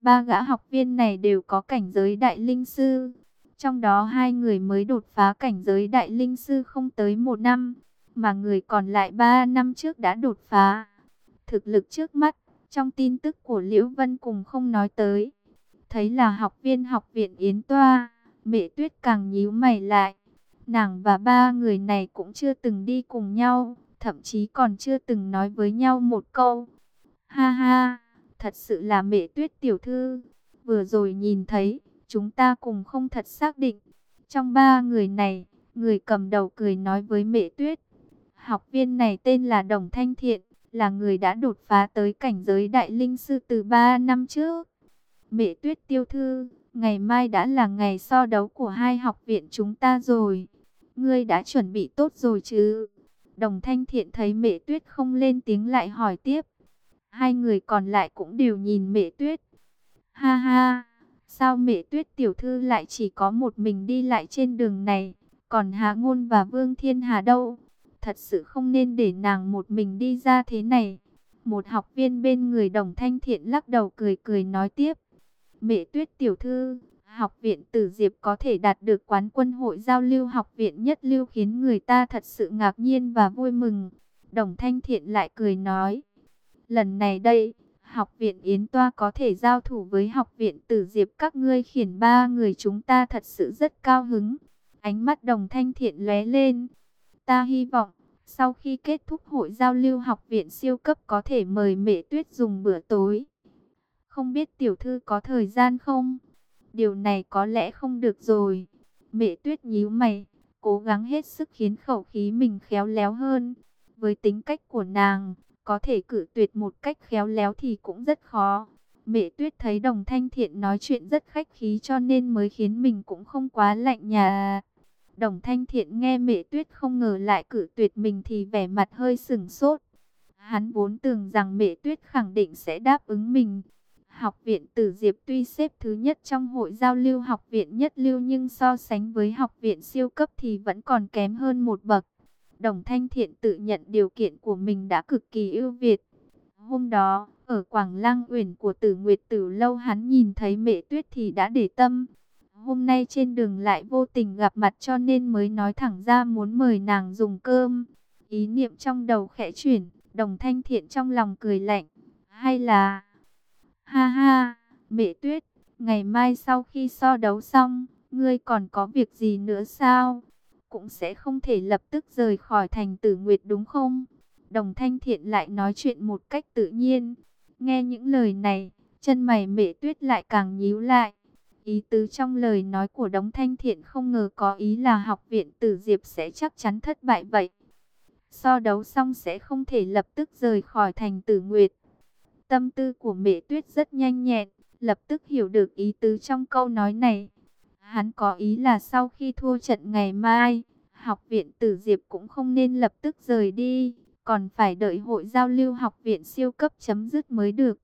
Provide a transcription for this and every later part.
Ba gã học viên này đều có cảnh giới đại linh sư. Trong đó hai người mới đột phá cảnh giới đại linh sư không tới 1 năm, mà người còn lại 3 năm trước đã đột phá. Thực lực trước mắt, trong tin tức của Liễu Vân cùng không nói tới. Thấy là học viên học viện Yến Toa, Mẹ Tuyết càng nhíu mày lại. Nàng và ba người này cũng chưa từng đi cùng nhau, thậm chí còn chưa từng nói với nhau một câu. Ha ha, thật sự là Mẹ Tuyết tiểu thư, vừa rồi nhìn thấy, chúng ta cùng không thật xác định. Trong ba người này, người cầm đầu cười nói với Mẹ Tuyết. Học viên này tên là Đồng Thanh Thiện, là người đã đột phá tới cảnh giới đại linh sư từ 3 năm trước. Mẹ Tuyết tiểu thư, ngày mai đã là ngày so đấu của hai học viện chúng ta rồi. Ngươi đã chuẩn bị tốt rồi chứ? Đồng Thanh Thiện thấy Mẹ Tuyết không lên tiếng lại hỏi tiếp. Hai người còn lại cũng đều nhìn Mẹ Tuyết. Ha ha, sao Mẹ Tuyết tiểu thư lại chỉ có một mình đi lại trên đường này, còn Hà Ngôn và Vương Thiên Hà đâu? Thật sự không nên để nàng một mình đi ra thế này. Một học viên bên người Đồng Thanh Thiện lắc đầu cười cười nói tiếp. Mẹ Tuyết tiểu thư, học viện Tử Diệp có thể đạt được quán quân hội giao lưu học viện nhất lưu khiến người ta thật sự ngạc nhiên và vui mừng. Đồng Thanh Thiện lại cười nói. Lần này đây, học viện Yến Toa có thể giao thủ với học viện Tử Diệp các ngươi khiến ba người chúng ta thật sự rất cao hứng. Ánh mắt Đồng Thanh Thiện lóe lên. Ta hy vọng, sau khi kết thúc hội giao lưu học viện siêu cấp có thể mời Mẹ Tuyết dùng bữa tối. Không biết tiểu thư có thời gian không? Điều này có lẽ không được rồi. Mẹ Tuyết nhíu mày, cố gắng hết sức khiến khẩu khí mình khéo léo hơn. Với tính cách của nàng, có thể cự tuyệt một cách khéo léo thì cũng rất khó. Mẹ Tuyết thấy Đồng Thanh Thiện nói chuyện rất khách khí cho nên mới khiến mình cũng không quá lạnh nhạt. Đồng Thanh Thiện nghe Mẹ Tuyết không ngờ lại cự tuyệt mình thì vẻ mặt hơi sửng sốt. Hắn vốn tưởng rằng Mẹ Tuyết khẳng định sẽ đáp ứng mình. Học viện Tử Diệp tuy xếp thứ nhất trong hội giao lưu học viện nhất lưu nhưng so sánh với học viện siêu cấp thì vẫn còn kém hơn một bậc. Đồng Thanh Thiện tự nhận điều kiện của mình đã cực kỳ ưu việt. Hôm đó, ở Quảng Lăng Uyển của Tử Nguyệt Tử lâu hắn nhìn thấy Mẹ Tuyết thì đã để tâm. Hôm nay trên đường lại vô tình gặp mặt cho nên mới nói thẳng ra muốn mời nàng dùng cơm. Ý niệm trong đầu khẽ chuyển, Đồng Thanh Thiện trong lòng cười lạnh. Hay là... Ha ha, Mẹ Tuyết, ngày mai sau khi so đấu xong, ngươi còn có việc gì nữa sao? Cũng sẽ không thể lập tức rời khỏi thành Tử Nguyệt đúng không? Đồng Thanh Thiện lại nói chuyện một cách tự nhiên. Nghe những lời này, chân mày Mẹ Tuyết lại càng nhíu lại. Ý tứ trong lời nói của Đồng Thanh Thiện không ngờ có ý là học viện Tử Diệp sẽ chắc chắn thất bại vậy. So đấu xong sẽ không thể lập tức rời khỏi thành Tử Nguyệt. Tâm tư của Mẹ Tuyết rất nhanh nhẹn, lập tức hiểu được ý tứ trong câu nói này. Hắn có ý là sau khi thua trận ngày mai, học viện Tử Diệp cũng không nên lập tức rời đi, còn phải đợi hội giao lưu học viện siêu cấp chấm dứt mới được.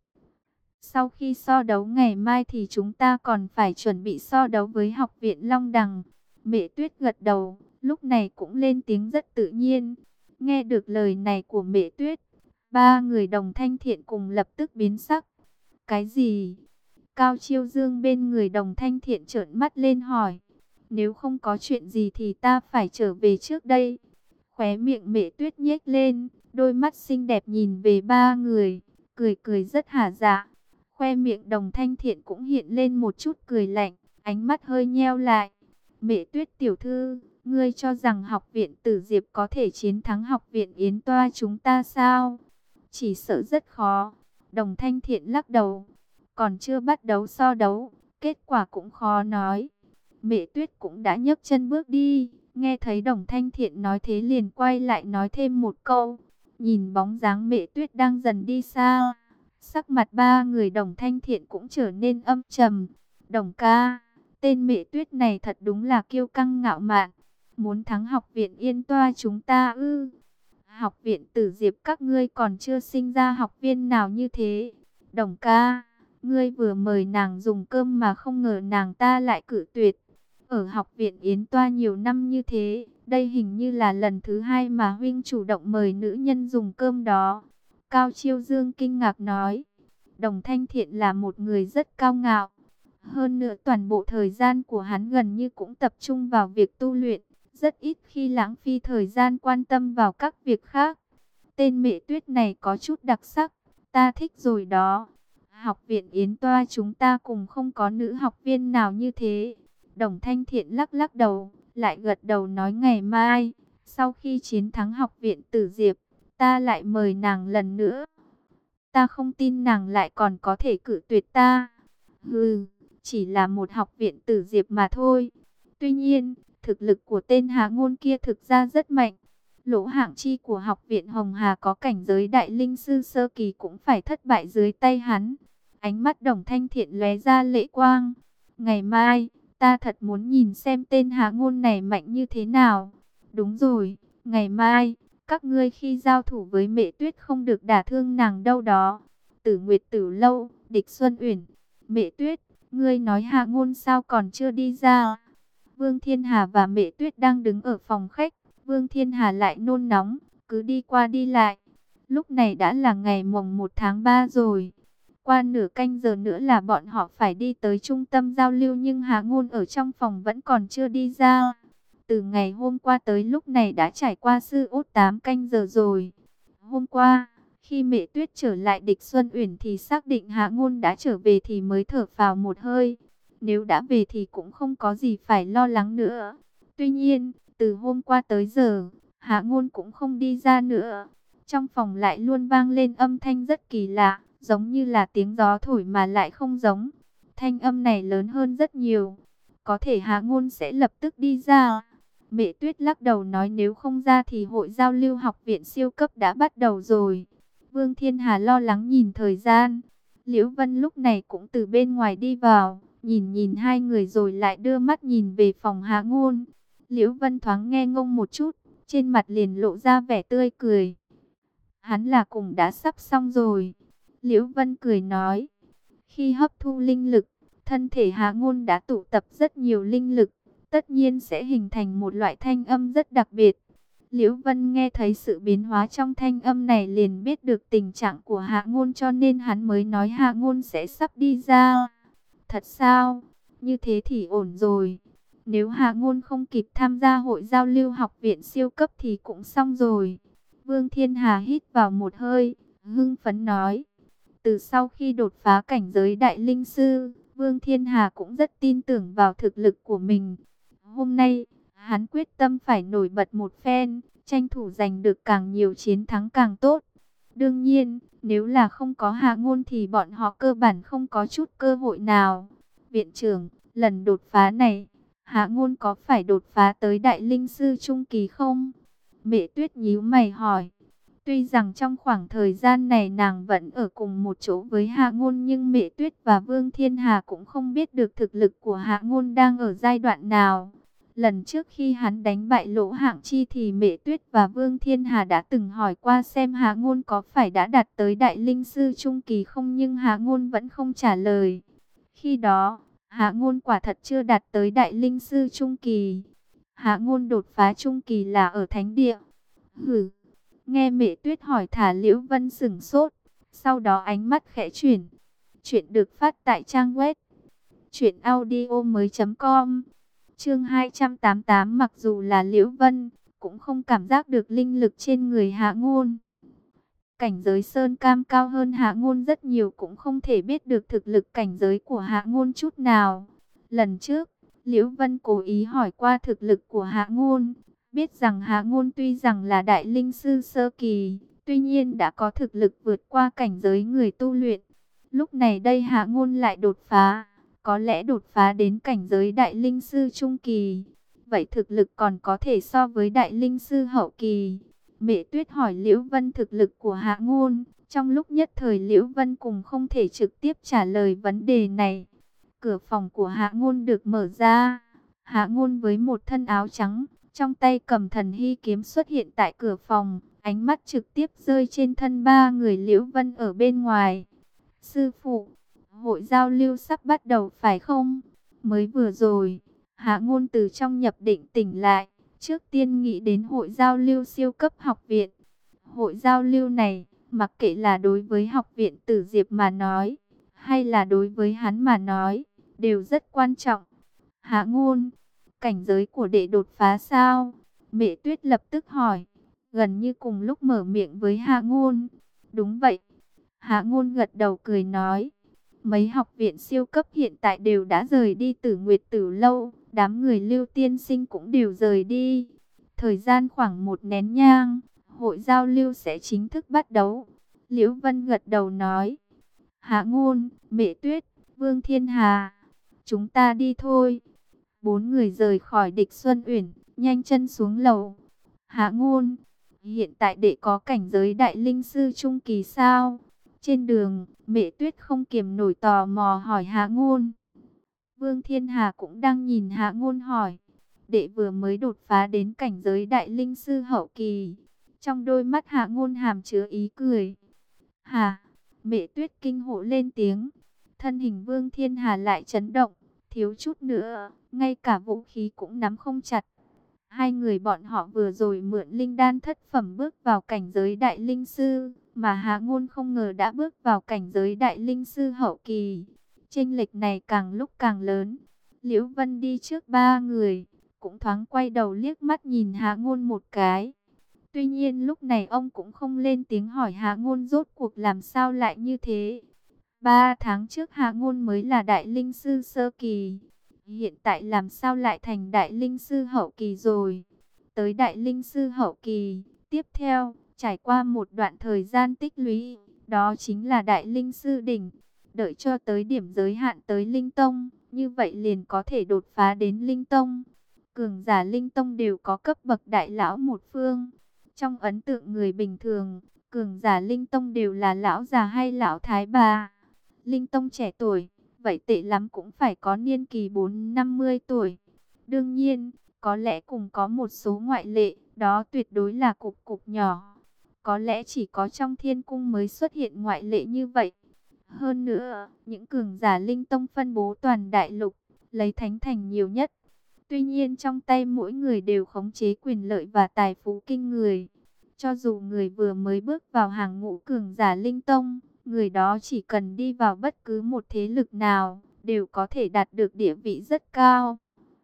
Sau khi so đấu ngày mai thì chúng ta còn phải chuẩn bị so đấu với học viện Long Đằng. Mẹ Tuyết gật đầu, lúc này cũng lên tiếng rất tự nhiên. Nghe được lời này của Mẹ Tuyết, ba người Đồng Thanh Thiện cùng lập tức biến sắc. Cái gì? Cao Chiêu Dương bên người Đồng Thanh Thiện trợn mắt lên hỏi. Nếu không có chuyện gì thì ta phải trở về trước đây. Khóe miệng Mẹ Tuyết nhếch lên, đôi mắt xinh đẹp nhìn về ba người, cười cười rất hả dạ. Khoe miệng Đồng Thanh Thiện cũng hiện lên một chút cười lạnh, ánh mắt hơi nheo lại. Mẹ Tuyết tiểu thư, ngươi cho rằng học viện Tử Diệp có thể chiến thắng học viện Yến Toa chúng ta sao? Chỉ sợ rất khó. Đồng Thanh Thiện lắc đầu. Còn chưa bắt đầu so đấu, kết quả cũng khó nói. Mẹ Tuyết cũng đã nhấc chân bước đi. Nghe thấy Đồng Thanh Thiện nói thế liền quay lại nói thêm một câu. Nhìn bóng dáng Mẹ Tuyết đang dần đi xa, sắc mặt ba người Đồng Thanh Thiện cũng trở nên âm trầm. Đồng ca, tên Mẹ Tuyết này thật đúng là kiêu căng ngạo mạn. Muốn thắng học viện Yên Toa chúng ta ư? Học viện Tử Diệp các ngươi còn chưa sinh ra học viên nào như thế. Đồng ca, ngươi vừa mời nàng dùng cơm mà không ngờ nàng ta lại cự tuyệt. Ở học viện Yến Toa nhiều năm như thế, đây hình như là lần thứ hai mà huynh chủ động mời nữ nhân dùng cơm đó. Cao Chiêu Dương kinh ngạc nói. Đồng Thanh Thiện là một người rất cao ngạo. Hơn nữa toàn bộ thời gian của hắn gần như cũng tập trung vào việc tu luyện, rất ít khi lãng phí thời gian quan tâm vào các việc khác. Tên Mẹ Tuyết này có chút đặc sắc, ta thích rồi đó. Học viện Yến Toa chúng ta cùng không có nữ học viên nào như thế. Đồng Thanh Thiện lắc lắc đầu, lại gật đầu nói ngày mai, sau khi chiến thắng học viện Tử Diệp, ta lại mời nàng lần nữa. Ta không tin nàng lại còn có thể cự tuyệt ta. Hừ, chỉ là một học viện Tử Diệp mà thôi. Tuy nhiên, thực lực của tên Hà Ngôn kia thực ra rất mạnh. Lỗ Hạng Chi của học viện Hồng Hà có cảnh giới đại linh sư sơ kỳ cũng phải thất bại dưới tay hắn. Ánh mắt Đồng Thanh Thiện lóe ra lệ quang. Ngày mai, ta thật muốn nhìn xem tên Hà Ngôn này mạnh như thế nào. Đúng rồi, ngày mai, các ngươi khi giao thủ với Mẹ Tuyết không được đả thương nàng đâu đó. Tử Nguyệt Tử Lâu, Địch Xuân Uyển, Mẹ Tuyết, ngươi nói Hà Ngôn sao còn chưa đi ra? Vương Thiên Hà và Mẹ Tuyết đang đứng ở phòng khách. Vương Thiên Hà lại nôn nóng, cứ đi qua đi lại. Lúc này đã là ngày mùng 1 tháng 3 rồi. Qua nửa canh giờ nữa là bọn họ phải đi tới trung tâm giao lưu, nhưng Hà Ngôn ở trong phòng vẫn còn chưa đi ra. Từ ngày hôm qua tới lúc này đã trải qua sư ốt 8 canh giờ rồi. Hôm qua, khi Mẹ Tuyết trở lại Địch Xuân Uyển thì xác định Hà Ngôn đã trở về thì mới thở phào một hơi. Nếu đã về thì cũng không có gì phải lo lắng nữa. Tuy nhiên, từ hôm qua tới giờ, Hạ Ngôn cũng không đi ra nữa. Trong phòng lại luôn vang lên âm thanh rất kỳ lạ, giống như là tiếng gió thổi mà lại không giống. Thanh âm này lớn hơn rất nhiều. Có thể Hạ Ngôn sẽ lập tức đi ra. Mẹ Tuyết lắc đầu nói nếu không ra thì hội giao lưu học viện siêu cấp đã bắt đầu rồi. Vương Thiên Hà lo lắng nhìn thời gian. Liễu Vân lúc này cũng từ bên ngoài đi vào, nhìn hai người rồi lại đưa mắt nhìn về phòng Hạ Ngôn. Liễu Vân thoáng nghe ngông một chút, trên mặt liền lộ ra vẻ tươi cười. Hắn là cùng đã sắp xong rồi. Liễu Vân cười nói, khi hấp thu linh lực, thân thể Hạ Ngôn đã tụ tập rất nhiều linh lực, tất nhiên sẽ hình thành một loại thanh âm rất đặc biệt. Liễu Vân nghe thấy sự biến hóa trong thanh âm này liền biết được tình trạng của Hạ Ngôn, cho nên hắn mới nói Hạ Ngôn sẽ sắp đi ra. Thật sao? Như thế thì ổn rồi. Nếu Hạ Ngôn không kịp tham gia hội giao lưu học viện siêu cấp thì cũng xong rồi. Vương Thiên Hà hít vào một hơi, hưng phấn nói. Từ sau khi đột phá cảnh giới đại linh sư, Vương Thiên Hà cũng rất tin tưởng vào thực lực của mình. Hôm nay, hắn quyết tâm phải nổi bật một phen, tranh thủ giành được càng nhiều chiến thắng càng tốt. Đương nhiên, nếu là không có Hạ Ngôn thì bọn họ cơ bản không có chút cơ hội nào. Viện trưởng, lần đột phá này, Hạ Ngôn có phải đột phá tới đại linh sư trung kỳ không? Mẹ Tuyết nhíu mày hỏi. Tuy rằng trong khoảng thời gian này nàng vẫn ở cùng một chỗ với Hạ Ngôn, nhưng Mẹ Tuyết và Vương Thiên Hà cũng không biết được thực lực của Hạ Ngôn đang ở giai đoạn nào. Lần trước khi hắn đánh bại Lỗ Hạng Chi thì Mẹ Tuyết và Vương Thiên Hà đã từng hỏi qua xem Hạ Ngôn có phải đã đạt tới đại linh sư trung kỳ không, nhưng Hạ Ngôn vẫn không trả lời. Khi đó, Hạ Ngôn quả thật chưa đạt tới đại linh sư trung kỳ. Hạ Ngôn đột phá trung kỳ là ở thánh địa. Hử. Nghe Mẹ Tuyết hỏi thả Liễu Vân sững sốt, sau đó ánh mắt khẽ chuyển. Chuyện được phát tại trang web truyệnaudiomoi.com. Chương 288. Mặc dù là Liễu Vân cũng không cảm giác được linh lực trên người Hạ Ngôn. Cảnh giới Sơn Cam cao hơn Hạ Ngôn rất nhiều, cũng không thể biết được thực lực cảnh giới của Hạ Ngôn chút nào. Lần trước, Liễu Vân cố ý hỏi qua thực lực của Hạ Ngôn, biết rằng Hạ Ngôn tuy rằng là đại linh sư sơ kỳ, tuy nhiên đã có thực lực vượt qua cảnh giới người tu luyện. Lúc này đây Hạ Ngôn lại đột phá, có lẽ đột phá đến cảnh giới đại linh sư trung kỳ. Vậy thực lực còn có thể so với đại linh sư hậu kỳ. Mẹ Tuyết hỏi Liễu Vân thực lực của Hạ Ngôn, trong lúc nhất thời Liễu Vân cùng không thể trực tiếp trả lời vấn đề này. Cửa phòng của Hạ Ngôn được mở ra. Hạ Ngôn với một thân áo trắng, trong tay cầm thần hy kiếm xuất hiện tại cửa phòng, ánh mắt trực tiếp rơi trên thân ba người Liễu Vân ở bên ngoài. Sư phụ, hội giao lưu sắp bắt đầu phải không? Mới vừa rồi, Hạ Ngôn từ trong nhập định tỉnh lại, trước tiên nghĩ đến hội giao lưu siêu cấp học viện. Hội giao lưu này, Mặc kệ là đối với học viện Tử Diệp mà nói, hay là đối với hắn mà nói, đều rất quan trọng. Hạ Ngôn, cảnh giới của đệ đột phá sao? Mẹ Tuyết lập tức hỏi, gần như cùng lúc mở miệng với Hạ Ngôn. Đúng vậy. Hạ Ngôn gật đầu cười nói, mấy học viện siêu cấp hiện tại đều đã rời đi Tử Nguyệt Tử Lâu, đám người Lưu tiên sinh cũng đều rời đi. Thời gian khoảng một nén nhang, hội giao lưu sẽ chính thức bắt đầu. Liễu Vân gật đầu nói, Hạ Ngôn, Mẹ Tuyết, Vương Thiên Hà, chúng ta đi thôi. Bốn người rời khỏi Địch Xuân Uyển, nhanh chân xuống lầu. Hạ Ngôn, hiện tại đệ có cảnh giới đại linh sư trung kỳ sao? Trên đường, Mẹ Tuyết không kiềm nổi tò mò hỏi Hạ Ngôn. Vương Thiên Hà cũng đang nhìn Hạ Ngôn hỏi. Đệ vừa mới đột phá đến cảnh giới đại linh sư hậu kỳ. Trong đôi mắt Hạ Ngôn hàm chứa ý cười. Hà, Mẹ Tuyết kinh hô lên tiếng. Thân hình Vương Thiên Hà lại chấn động, thiếu chút nữa, ngay cả vũ khí cũng nắm không chặt. Hai người bọn họ vừa rồi mượn linh đan thất phẩm bước vào cảnh giới đại linh sư, mà Hạ Ngôn không ngờ đã bước vào cảnh giới đại linh sư hậu kỳ. Chênh lệch này càng lúc càng lớn. Liễu Vân đi trước ba người, cũng thoáng quay đầu liếc mắt nhìn Hạ Ngôn một cái. Tuy nhiên lúc này ông cũng không lên tiếng hỏi Hạ Ngôn rốt cuộc làm sao lại như thế. 3 tháng trước Hạ Ngôn mới là đại linh sư sơ kỳ, hiện tại làm sao lại thành đại linh sư hậu kỳ rồi. Tới đại linh sư hậu kỳ, tiếp theo, trải qua một đoạn thời gian tích lũy, đó chính là đại linh sư đỉnh. Đợi cho tới điểm giới hạn tới linh tông, như vậy liền có thể đột phá đến linh tông. Cường giả linh tông đều có cấp bậc đại lão một phương. Trong ấn tượng người bình thường, cường giả linh tông đều là lão già hay lão thái bà. Linh tông trẻ tuổi, vậy tệ lắm cũng phải có niên kỳ 4-50 tuổi. Đương nhiên, có lẽ cũng có một số ngoại lệ, đó tuyệt đối là cục cục nhỏ. Có lẽ chỉ có trong thiên cung mới xuất hiện ngoại lệ như vậy. Hơn nữa, những cường giả linh tông phân bố toàn đại lục, lấy thánh thành nhiều nhất. Tuy nhiên trong tay mỗi người đều khống chế quyền lợi và tài phú kinh người. Cho dù người vừa mới bước vào hàng ngũ cường giả linh tông, người đó chỉ cần đi vào bất cứ một thế lực nào, đều có thể đạt được địa vị rất cao.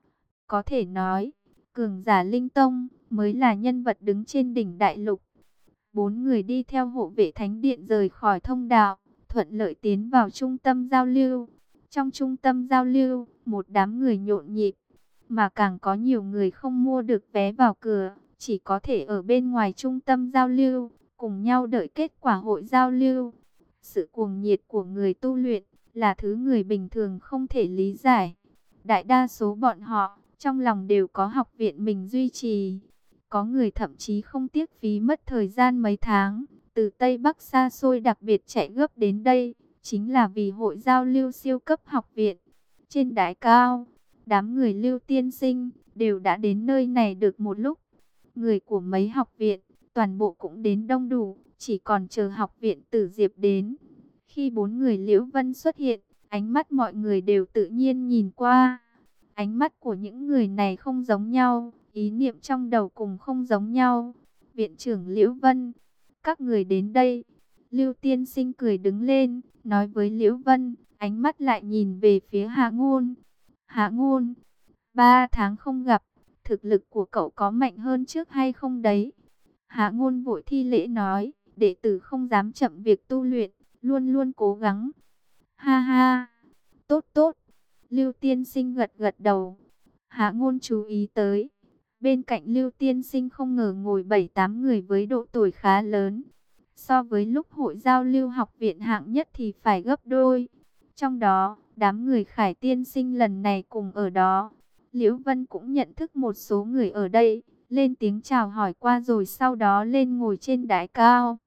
Có thể nói, cường giả linh tông mới là nhân vật đứng trên đỉnh đại lục. Bốn người đi theo hộ vệ thánh điện rời khỏi thông đạo, thuận lợi tiến vào trung tâm giao lưu. Trong trung tâm giao lưu, một đám người nhộn nhịp, mà càng có nhiều người không mua được vé vào cửa, chỉ có thể ở bên ngoài trung tâm giao lưu, cùng nhau đợi kết quả hội giao lưu. Sự cuồng nhiệt của người tu luyện là thứ người bình thường không thể lý giải. Đại đa số bọn họ trong lòng đều có học viện mình duy trì. Có người thậm chí không tiếc phí mất thời gian mấy tháng, từ Tây Bắc xa xôi đặc biệt chạy gấp đến đây, chính là vì hội giao lưu siêu cấp học viện. Trên đài cao, đám người Lưu tiên sinh đều đã đến nơi này được một lúc. Người của mấy học viện, toàn bộ cũng đến đông đủ, chỉ còn chờ học viện Tử Diệp đến. Khi bốn người Liễu Vân xuất hiện, ánh mắt mọi người đều tự nhiên nhìn qua. Ánh mắt của những người này không giống nhau, ý niệm trong đầu cùng không giống nhau. Viện trưởng Liễu Vân, các người đến đây. Lưu tiên sinh cười đứng lên, nói với Liễu Vân, ánh mắt lại nhìn về phía Hạ Ngôn. Hạ Ngôn, 3 tháng không gặp, thực lực của cậu có mạnh hơn trước hay không đấy? Hạ Ngôn vội thi lễ nói, đệ tử không dám chậm việc tu luyện, luôn luôn cố gắng. Ha ha, tốt tốt. Lưu tiên sinh gật gật đầu. Hạ Ngôn chú ý tới, bên cạnh Lưu tiên sinh không ngờ ngồi 7-8 người với độ tuổi khá lớn. So với lúc hội giao lưu học viện hạng nhất thì phải gấp đôi. Trong đó, đám người Khải tiên sinh lần này cùng ở đó. Liễu Vân cũng nhận thức một số người ở đây, lên tiếng chào hỏi qua rồi sau đó lên ngồi trên đài cao.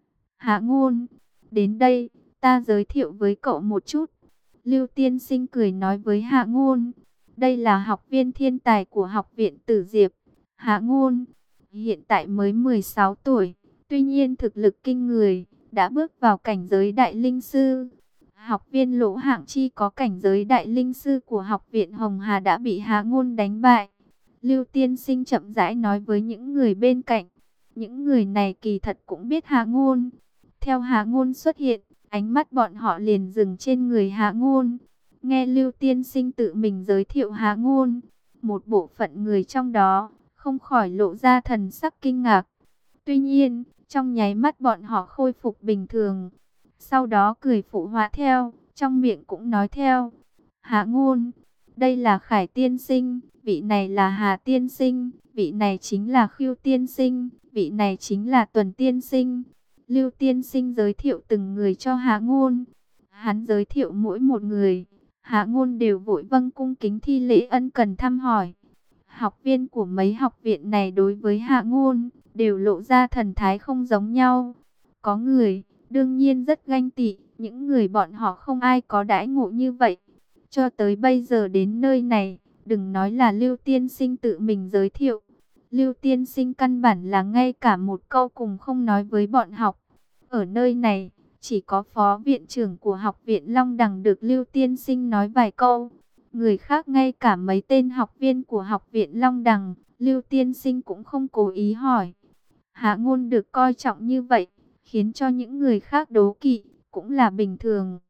Hạ Ngôn, đến đây, ta giới thiệu với cậu một chút. Lưu tiên sinh cười nói với Hạ Ngôn, đây là học viên thiên tài của học viện Tử Diệp. Hạ Ngôn, hiện tại mới 16 tuổi, tuy nhiên thực lực kinh người, đã bước vào cảnh giới đại linh sư. Học viên Lỗ Hạng Chi có cảnh giới đại linh sư của học viện Hồng Hà đã bị Hạ Ngôn đánh bại. Lưu tiên sinh chậm rãi nói với những người bên cạnh. Những người này kỳ thật cũng biết Hạ Ngôn. Theo Hạ Ngôn xuất hiện, ánh mắt bọn họ liền dừng trên người Hạ Ngôn. Nghe Lưu tiên sinh tự mình giới thiệu Hạ Ngôn, một bộ phận người trong đó không khỏi lộ ra thần sắc kinh ngạc. Tuy nhiên, trong nháy mắt bọn họ khôi phục bình thường, sau đó cười phụ họa theo, trong miệng cũng nói theo. Hạ Ngôn, đây là Khải tiên sinh, vị này là Hà tiên sinh, vị này chính là Khưu tiên sinh, vị này chính là Tuần tiên sinh. Lưu tiên sinh giới thiệu từng người cho Hạ Ngôn. Hắn giới thiệu mỗi một người, Hạ Ngôn đều vội vâng cung kính thi lễ ân cần thăm hỏi. Học viên của mấy học viện này đối với Hạ Ngôn đều lộ ra thần thái không giống nhau. Có người đương nhiên rất ganh tị, những người bọn họ không ai có đãi ngộ như vậy. Cho tới bây giờ đến nơi này, đừng nói là Lưu tiên sinh tự mình giới thiệu, Lưu tiên sinh căn bản là ngay cả một câu cùng không nói với bọn học. Ở nơi này, chỉ có phó viện trưởng của học viện Long Đằng được Lưu tiên sinh nói vài câu. Người khác ngay cả mấy tên học viên của học viện Long Đằng, Lưu tiên sinh cũng không cố ý hỏi. Hạ Ngôn được coi trọng như vậy, khiến cho những người khác đố kỵ, cũng là bình thường.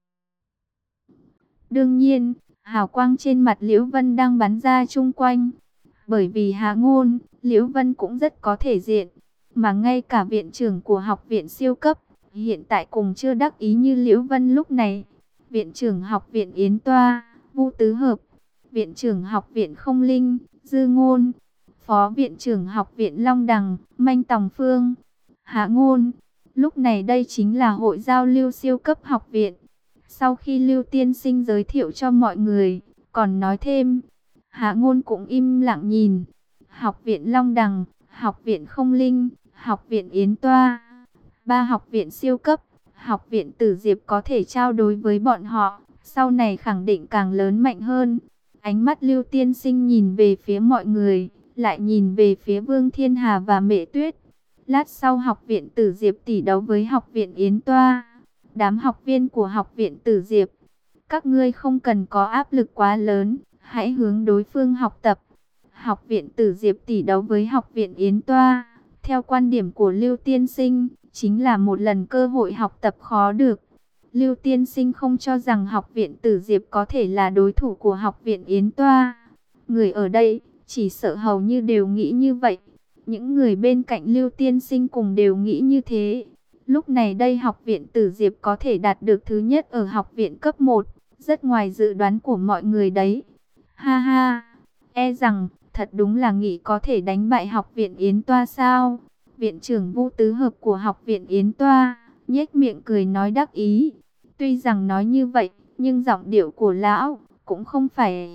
Đương nhiên, hào quang trên mặt Liễu Vân đang bắn ra chung quanh. Bởi vì Hạ Ngôn, Liễu Vân cũng rất có thể diện. Mà ngay cả viện trưởng của học viện siêu cấp, hiện tại cùng chưa đắc ý như Liễu Vân lúc này. Viện trưởng học viện Yến Toa, Vu Tứ Hợp. Viện trưởng học viện Không Linh, Dư Ngôn. Phó viện trưởng học viện Long Đằng, Manh Tòng Phương. Hạ Ngôn, lúc này đây chính là hội giao lưu siêu cấp học viện. Sau khi Lưu tiên sinh giới thiệu cho mọi người, còn nói thêm, Hạ Ngôn cũng im lặng nhìn. Học viện Long Đằng, học viện Không Linh, học viện Yến Toa, ba học viện siêu cấp, học viện Tử Diệp có thể trao đối với bọn họ, sau này khẳng định càng lớn mạnh hơn. Ánh mắt Lưu tiên sinh nhìn về phía mọi người, lại nhìn về phía Vương Thiên Hà và Mễ Tuyết. Lát sau học viện Tử Diệp tỷ đấu với học viện Yến Toa. Đám học viên của học viện Tử Diệp, các ngươi không cần có áp lực quá lớn, hãy hướng đối phương học tập. Học viện Tử Diệp tỷ đấu với học viện Yến Toa, theo quan điểm của Lưu tiên sinh, chính là một lần cơ hội học tập khó được. Lưu tiên sinh không cho rằng học viện Tử Diệp có thể là đối thủ của học viện Yến Toa. Người ở đây chỉ sợ hầu như đều nghĩ như vậy. Những người bên cạnh Lưu tiên sinh cùng đều nghĩ như thế. Lúc này đây học viện Tử Diệp có thể đạt được thứ nhất ở học viện cấp 1, rất ngoài dự đoán của mọi người đấy. Ha ha, e rằng thật đúng là nghĩ có thể đánh bại học viện Yến Toa sao? Viện trưởng Vu Tứ Hợp của học viện Yến Toa nhếch miệng cười nói đắc ý. Tuy rằng nói như vậy, nhưng giọng điệu của lão cũng không phải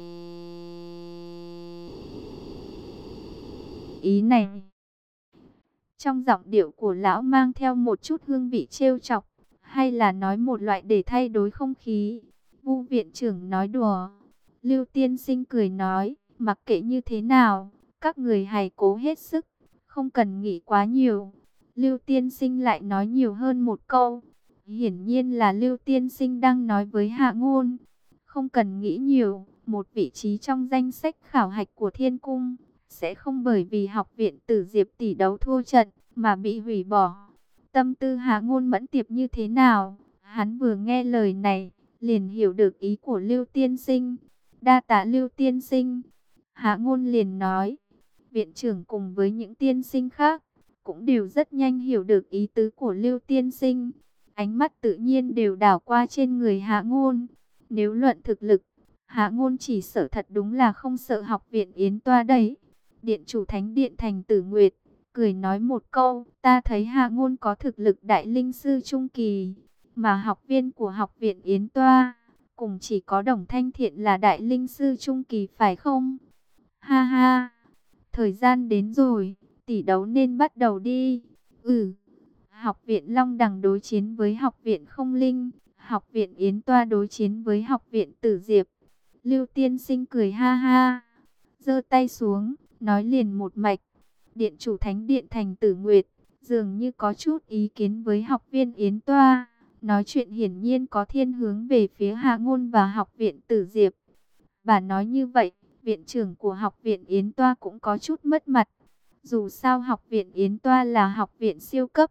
ý này. Trong giọng điệu của lão mang theo một chút hương vị trêu chọc, hay là nói một loại để thay đổi không khí. Vu viện trưởng nói đùa. Lưu tiên sinh cười nói, mặc kệ như thế nào, các người hãy cố hết sức, không cần nghĩ quá nhiều. Lưu tiên sinh lại nói nhiều hơn một câu. Hiển nhiên là Lưu tiên sinh đang nói với Hạ Ngôn. Không cần nghĩ nhiều, một vị trí trong danh sách khảo hạch của Thiên Cung sẽ không bởi vì học viện Tử Diệp tỷ đấu thua trận mà bị hủy bỏ. Tâm tư Hạ Ngôn mẫn tiệp như thế nào? Hắn vừa nghe lời này, liền hiểu được ý của Lưu tiên sinh. Đa tạ Lưu tiên sinh. Hạ Ngôn liền nói. Viện trưởng cùng với những tiên sinh khác cũng đều rất nhanh hiểu được ý tứ của Lưu tiên sinh. Ánh mắt tự nhiên đều đảo qua trên người Hạ Ngôn. Nếu luận thực lực, Hạ Ngôn chỉ sợ thật đúng là không sợ học viện Yến Toa đấy. Điện chủ Thánh Điện Thành Tử Nguyệt cười nói một câu, ta thấy Hạ Ngôn có thực lực đại linh sư trung kỳ, mà học viên của học viện Yến Toa cùng chỉ có Đồng Thanh Thiện là đại linh sư trung kỳ phải không? Ha ha, thời gian đến rồi, tỷ đấu nên bắt đầu đi. Học viện Long Đằng đối chiến với học viện Không Linh, học viện Yến Toa đối chiến với học viện Tử Diệp. Lưu tiên sinh cười ha ha, giơ tay xuống, nói liền một mạch. Điện chủ Thánh Điện Thành Tử Nguyệt dường như có chút ý kiến với học viên Yến Toa, nói chuyện hiển nhiên có thiên hướng về phía Hạ Ngôn và học viện Tử Diệp. Bà nói như vậy, viện trưởng của học viện Yến Toa cũng có chút mất mặt. Dù sao học viện Yến Toa là học viện siêu cấp,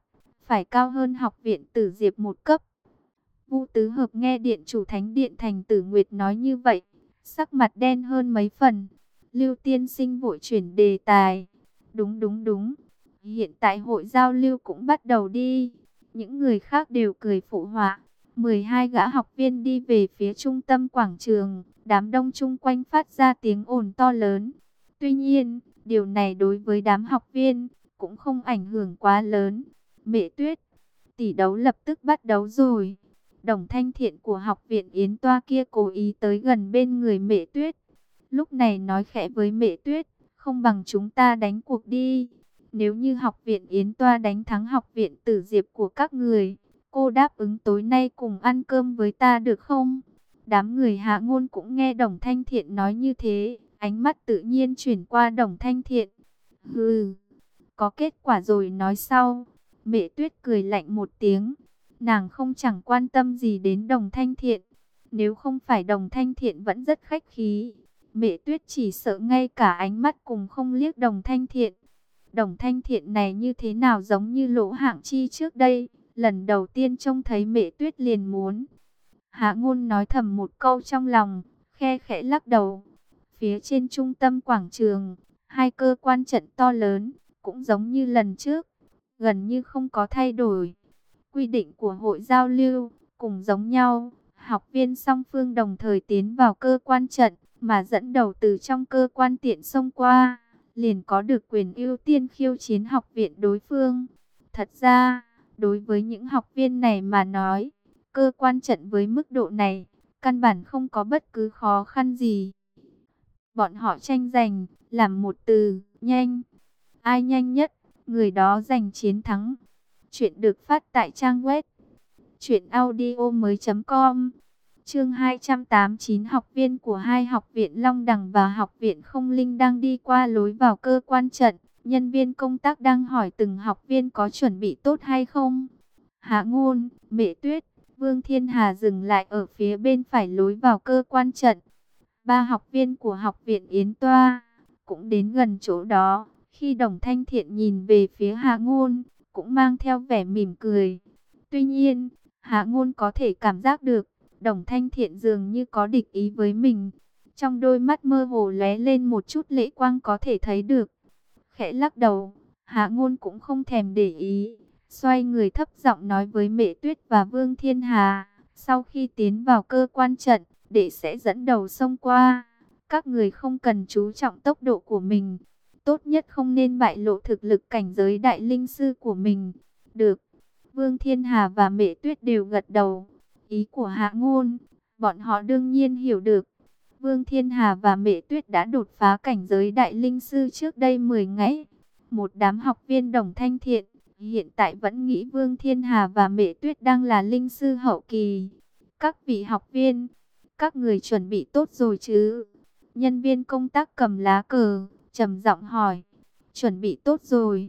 phải cao hơn học viện Tử Diệp một cấp. Vu Tứ Hợp nghe điện chủ Thánh điện Thành Tử Nguyệt nói như vậy, sắc mặt đen hơn mấy phần. Lưu tiên sinh vội chuyển đề tài. Đúng đúng đúng, hiện tại hội giao lưu cũng bắt đầu đi. Những người khác đều cười phụ họa. 12 gã học viên đi về phía trung tâm quảng trường, đám đông chung quanh phát ra tiếng ồn to lớn. Tuy nhiên, điều này đối với đám học viên cũng không ảnh hưởng quá lớn. Mẹ Tuyết, tỷ đấu lập tức bắt đầu rồi. Đồng Thanh Thiện của học viện Yến Toa kia cố ý tới gần bên người Mẹ Tuyết. Lúc này nói khẽ với Mẹ Tuyết, không bằng chúng ta đánh cuộc đi. Nếu như học viện Yến Toa đánh thắng học viện Tử Diệp của các người, cô đáp ứng tối nay cùng ăn cơm với ta được không? Đám người Hạ Ngôn cũng nghe Đồng Thanh Thiện nói như thế, ánh mắt tự nhiên chuyển qua Đồng Thanh Thiện. Hừ, có kết quả rồi nói sau. Mẹ Tuyết cười lạnh một tiếng. Nàng không chẳng quan tâm gì đến Đồng Thanh Thiện. Nếu không phải Đồng Thanh Thiện vẫn rất khách khí, Mẹ Tuyết chỉ sợ ngay cả ánh mắt cùng không liếc Đồng Thanh Thiện. Đồng Thanh Thiện này như thế nào giống như Lỗ Hạng Chi trước đây. Lần đầu tiên trông thấy Mẹ Tuyết liền muốn. Hạ Ngôn nói thầm một câu trong lòng, khe khẽ lắc đầu. Phía trên trung tâm quảng trường, hai cơ quan trận to lớn, cũng giống như lần trước, gần như không có thay đổi. Quy định của hội giao lưu cùng giống nhau, học viên song phương đồng thời tiến vào cơ quan trận, mà dẫn đầu từ trong cơ quan tiện xông qua, liền có được quyền ưu tiên khiêu chiến học viện đối phương. Thật ra, đối với những học viên này mà nói, cơ quan trận với mức độ này, căn bản không có bất cứ khó khăn gì. Bọn họ tranh giành, làm một từ, nhanh. Ai nhanh nhất, người đó giành chiến thắng. Chuyện được phát tại trang web truyệnaudiomoi.com. Chương 289, học viên của hai học viện Long Đằng và học viện Không Linh đang đi qua lối vào cơ quan trận. Nhân viên công tác đang hỏi từng học viên có chuẩn bị tốt hay không. Hạ Ngôn, Mẹ Tuyết, Vương Thiên Hà dừng lại ở phía bên phải lối vào cơ quan trận. Ba học viên của học viện Yến Toa cũng đến gần chỗ đó. Khi Đồng Thanh Thiện nhìn về phía Hạ Ngôn, cũng mang theo vẻ mỉm cười. Tuy nhiên, Hạ Ngôn có thể cảm giác được, Đồng Thanh Thiện dường như có địch ý với mình. Trong đôi mắt mơ hồ lóe lên một chút lệ quang có thể thấy được. Khẽ lắc đầu, Hạ Ngôn cũng không thèm để ý. Xoay người thấp giọng nói với Mẹ Tuyết và Vương Thiên Hà. Sau khi tiến vào cơ quan trận, đệ sẽ dẫn đầu xông qua. Các người không cần chú trọng tốc độ của mình. Tốt nhất không nên bại lộ thực lực cảnh giới đại linh sư của mình. Được. Vương Thiên Hà và Mẹ Tuyết đều gật đầu. Ý của Hạ Ngôn, bọn họ đương nhiên hiểu được. Vương Thiên Hà và Mẹ Tuyết đã đột phá cảnh giới đại linh sư trước đây 10 ngày. Một đám học viên Đồng Thanh Thiện hiện tại vẫn nghĩ Vương Thiên Hà và Mẹ Tuyết đang là linh sư hậu kỳ. Các vị học viên, các người chuẩn bị tốt rồi chứ? Nhân viên công tác cầm lá cờ, trầm giọng hỏi. Chuẩn bị tốt rồi.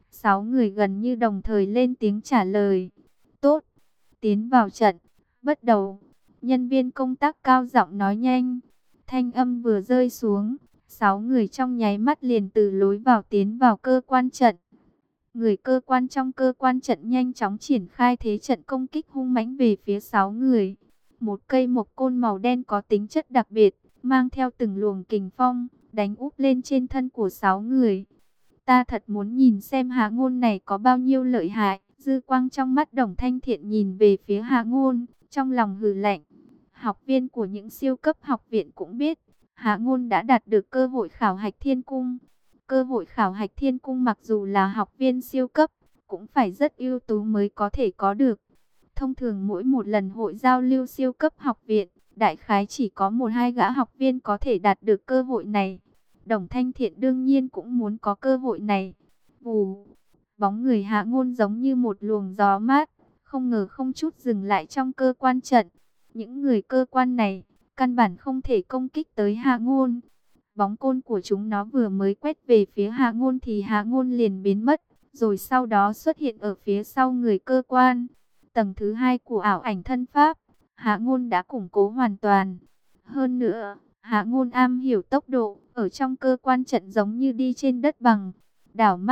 6 người gần như đồng thời lên tiếng trả lời. Tốt. Tiến vào trận. Bắt đầu. Nhân viên công tác cao giọng nói nhanh. Thanh âm vừa rơi xuống, 6 người trong nháy mắt liền từ lối vào tiến vào cơ quan trận. Người cơ quan trong cơ quan trận nhanh chóng triển khai thế trận công kích hung mãnh về phía 6 người. Một cây mộc côn màu đen có tính chất đặc biệt, mang theo từng luồng kình phong, đánh úp lên trên thân của 6 người. Ta thật muốn nhìn xem Hạ Ngôn này có bao nhiêu lợi hại. Dư quang trong mắt Đồng Thanh Thiện nhìn về phía Hạ Ngôn, trong lòng hừ lạnh. Học viên của những siêu cấp học viện cũng biết, Hạ Ngôn đã đạt được cơ hội khảo hạch thiên cung. Cơ hội khảo hạch thiên cung mặc dù là học viên siêu cấp, cũng phải rất ưu tú mới có thể có được. Thông thường mỗi một lần hội giao lưu siêu cấp học viện, đại khái chỉ có 1-2 gã học viên có thể đạt được cơ hội này. Đồng Thanh Thiện đương nhiên cũng muốn có cơ hội này. Vù, bóng người Hạ Ngôn giống như một luồng gió mát, không ngờ không chút dừng lại trong cơ quan trận. Những người cơ quan này, căn bản không thể công kích tới Hạ Ngôn. Bóng côn của chúng nó vừa mới quét về phía Hạ Ngôn thì Hạ Ngôn liền biến mất, rồi sau đó xuất hiện ở phía sau người cơ quan. Tầng thứ 2 của ảo ảnh thân pháp, Hạ Ngôn đã củng cố hoàn toàn. Hơn nữa, Hạ Ngôn am hiểu tốc độ, ở trong cơ quan trận giống như đi trên đất bằng. Đảo mắt,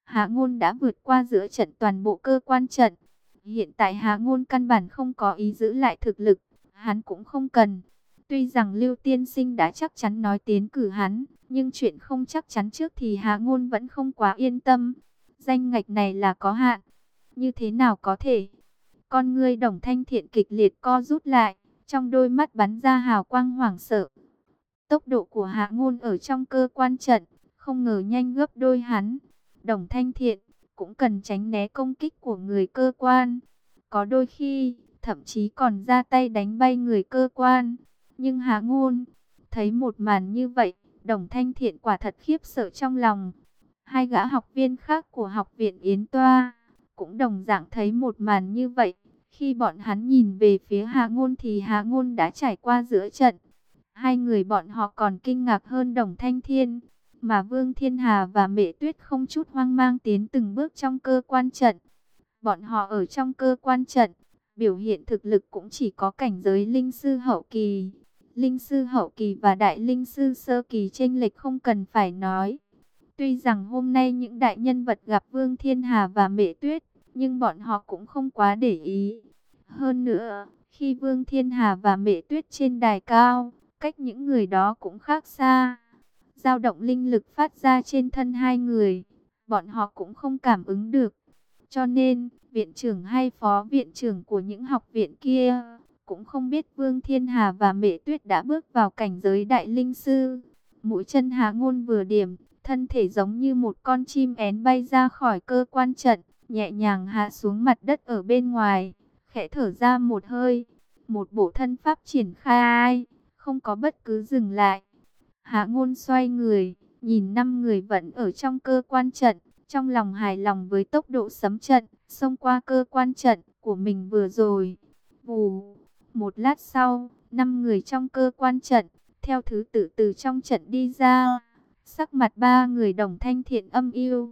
Hạ Ngôn đã vượt qua giữa trận toàn bộ cơ quan trận. Hiện tại Hạ Ngôn căn bản không có ý giữ lại thực lực, hắn cũng không cần. Tuy rằng Lưu Tiên Sinh đã chắc chắn nói tiến cử hắn, nhưng chuyện không chắc chắn trước thì Hạ Ngôn vẫn không quá yên tâm. Danh ngạch này là có hạn, như thế nào có thể? Con ngươi Đồng Thanh Thiện kịch liệt co rút lại, trong đôi mắt bắn ra hào quang hoảng sợ. Tốc độ của Hạ Ngôn ở trong cơ quan trận, không ngờ nhanh gấp đôi hắn. Đồng Thanh Thiện cũng cần tránh né công kích của người cơ quan. Có đôi khi, thậm chí còn ra tay đánh bay người cơ quan. Nhưng Hạ Ngôn thấy một màn như vậy, Đồng Thanh Thiện quả thật khiếp sợ trong lòng. Hai gã học viên khác của học viện Yến Toa cũng đồng dạng thấy một màn như vậy. Khi bọn hắn nhìn về phía Hạ Ngôn thì Hạ Ngôn đã trải qua giữa trận. Hai người bọn họ còn kinh ngạc hơn Đồng Thanh Thiên, mà Vương Thiên Hà và Mễ Tuyết không chút hoang mang tiến từng bước trong cơ quan trận. Bọn họ ở trong cơ quan trận, biểu hiện thực lực cũng chỉ có cảnh giới linh sư hậu kỳ. Linh sư hậu kỳ và đại linh sư sơ kỳ chênh lệch không cần phải nói. Tuy rằng hôm nay những đại nhân vật gặp Vương Thiên Hà và Mễ Tuyết, nhưng bọn họ cũng không quá để ý. Hơn nữa, khi Vương Thiên Hà và Mễ Tuyết trên đài cao, cách những người đó cũng khác xa. Dao động linh lực phát ra trên thân hai người, bọn họ cũng không cảm ứng được. Cho nên, viện trưởng hay phó viện trưởng của những học viện kia cũng không biết Vương Thiên Hà và Mễ Tuyết đã bước vào cảnh giới đại linh sư. Mũi chân Hạ Ngôn vừa điểm, thân thể giống như một con chim én bay ra khỏi cơ quan trận, nhẹ nhàng hạ xuống mặt đất ở bên ngoài, khẽ thở ra một hơi. Một bộ thân pháp triển khai, không có bất cứ dừng lại. Hạ Ngôn xoay người, nhìn 5 người vẫn ở trong cơ quan trận, trong lòng hài lòng với tốc độ sấm trận, xông qua cơ quan trận của mình vừa rồi. Vù, một lát sau, 5 người trong cơ quan trận, theo thứ tự từ trong trận đi ra. Sắc mặt 3 người Đồng Thanh Thiện âm u.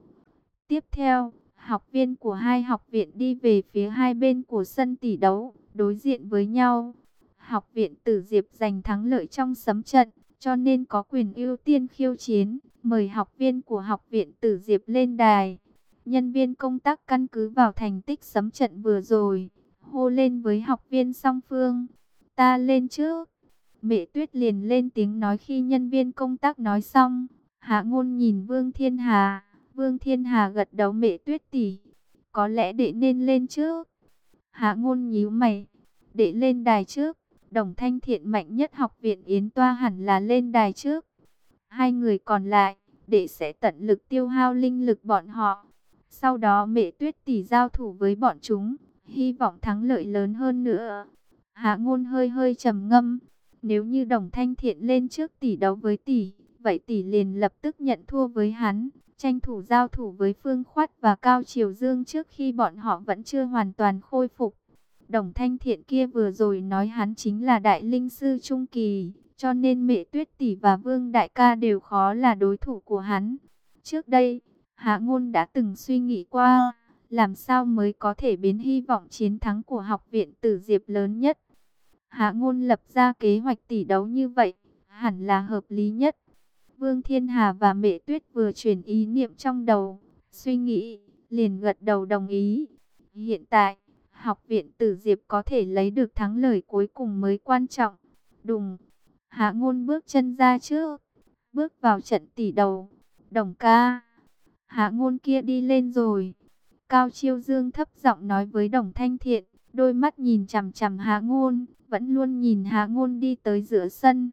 Tiếp theo, học viên của hai học viện đi về phía hai bên của sân tỷ đấu, đối diện với nhau. Học viện Tử Diệp giành thắng lợi trong sấm trận, cho nên có quyền ưu tiên khiêu chiến, mời học viên của học viện Tử Diệp lên đài. Nhân viên công tác căn cứ vào thành tích sấm trận vừa rồi, hô lên với học viên song phương. Ta lên trước. Mễ Tuyết liền lên tiếng nói khi nhân viên công tác nói xong. Hạ Ngôn nhìn Vương Thiên Hà. Vương Thiên Hà gật đầu. Mễ Tuyết tỷ, có lẽ đệ nên lên trước. Hạ Ngôn nhíu mày. Đệ lên đài trước. Đồng Thanh Thiện mạnh nhất học viện Yến Toa hẳn là lên đài trước. Hai người còn lại, đệ sẽ tận lực tiêu hao linh lực bọn họ. Sau đó Mễ Tuyết tỷ giao thủ với bọn chúng, hy vọng thắng lợi lớn hơn nữa. Hạ Ngôn hơi hơi trầm ngâm. Nếu như Đồng Thanh Thiện lên trước tỷ đấu với tỷ, vậy tỷ liền lập tức nhận thua với hắn, tranh thủ giao thủ với Phương Khoát và Cao Triều Dương trước khi bọn họ vẫn chưa hoàn toàn khôi phục. Đồng Thanh Thiện kia vừa rồi nói hắn chính là đại linh sư trung kỳ, cho nên Mễ Tuyết tỷ và Vương đại ca đều khó là đối thủ của hắn. Trước đây, Hạ Ngôn đã từng suy nghĩ qua, làm sao mới có thể biến hy vọng chiến thắng của học viện Tử Diệp lớn nhất. Hạ Ngôn lập ra kế hoạch tỷ đấu như vậy, hẳn là hợp lý nhất. Vương Thiên Hà và Mễ Tuyết vừa chuyển ý niệm trong đầu, suy nghĩ, liền gật đầu đồng ý. Hiện tại, học viện Tử Diệp có thể lấy được thắng lợi cuối cùng mới quan trọng. Đùng, Hạ Ngôn bước chân ra trước, bước vào trận tỷ đấu. Đồng ca, Hạ Ngôn kia đi lên rồi. Cao Chiêu Dương thấp giọng nói với Đồng Thanh Thiện, đôi mắt nhìn chằm chằm Hạ Ngôn, vẫn luôn nhìn Hạ Ngôn đi tới giữa sân.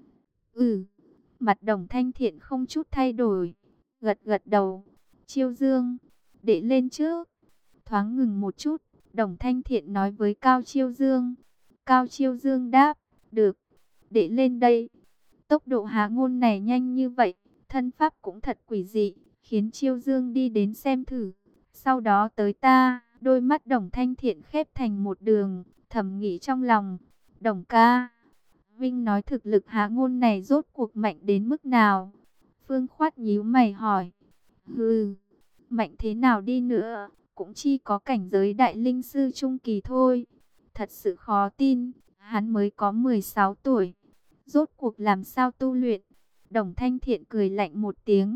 Mặt Đồng Thanh Thiện không chút thay đổi, gật gật đầu. Chiêu Dương, để lên trước. Thoáng ngừng một chút, Đồng Thanh Thiện nói với Cao Chiêu Dương. Cao Chiêu Dương đáp, được, để lên đây. Tốc độ Hạ Ngôn này nhanh như vậy, thân pháp cũng thật quỷ dị, khiến Chiêu Dương đi đến xem thử. Sau đó tới ta. Đôi mắt Đồng Thanh Thiện khép thành một đường, thầm nghĩ trong lòng. Đồng ca, Vinh nói thực lực Hạ Ngôn này rốt cuộc mạnh đến mức nào? Phương Khoát nhíu mày hỏi. Mạnh thế nào đi nữa, cũng chỉ có cảnh giới đại linh sư trung kỳ thôi. Thật sự khó tin, hắn mới có 16 tuổi. Rốt cuộc làm sao tu luyện? Đồng Thanh Thiện cười lạnh một tiếng.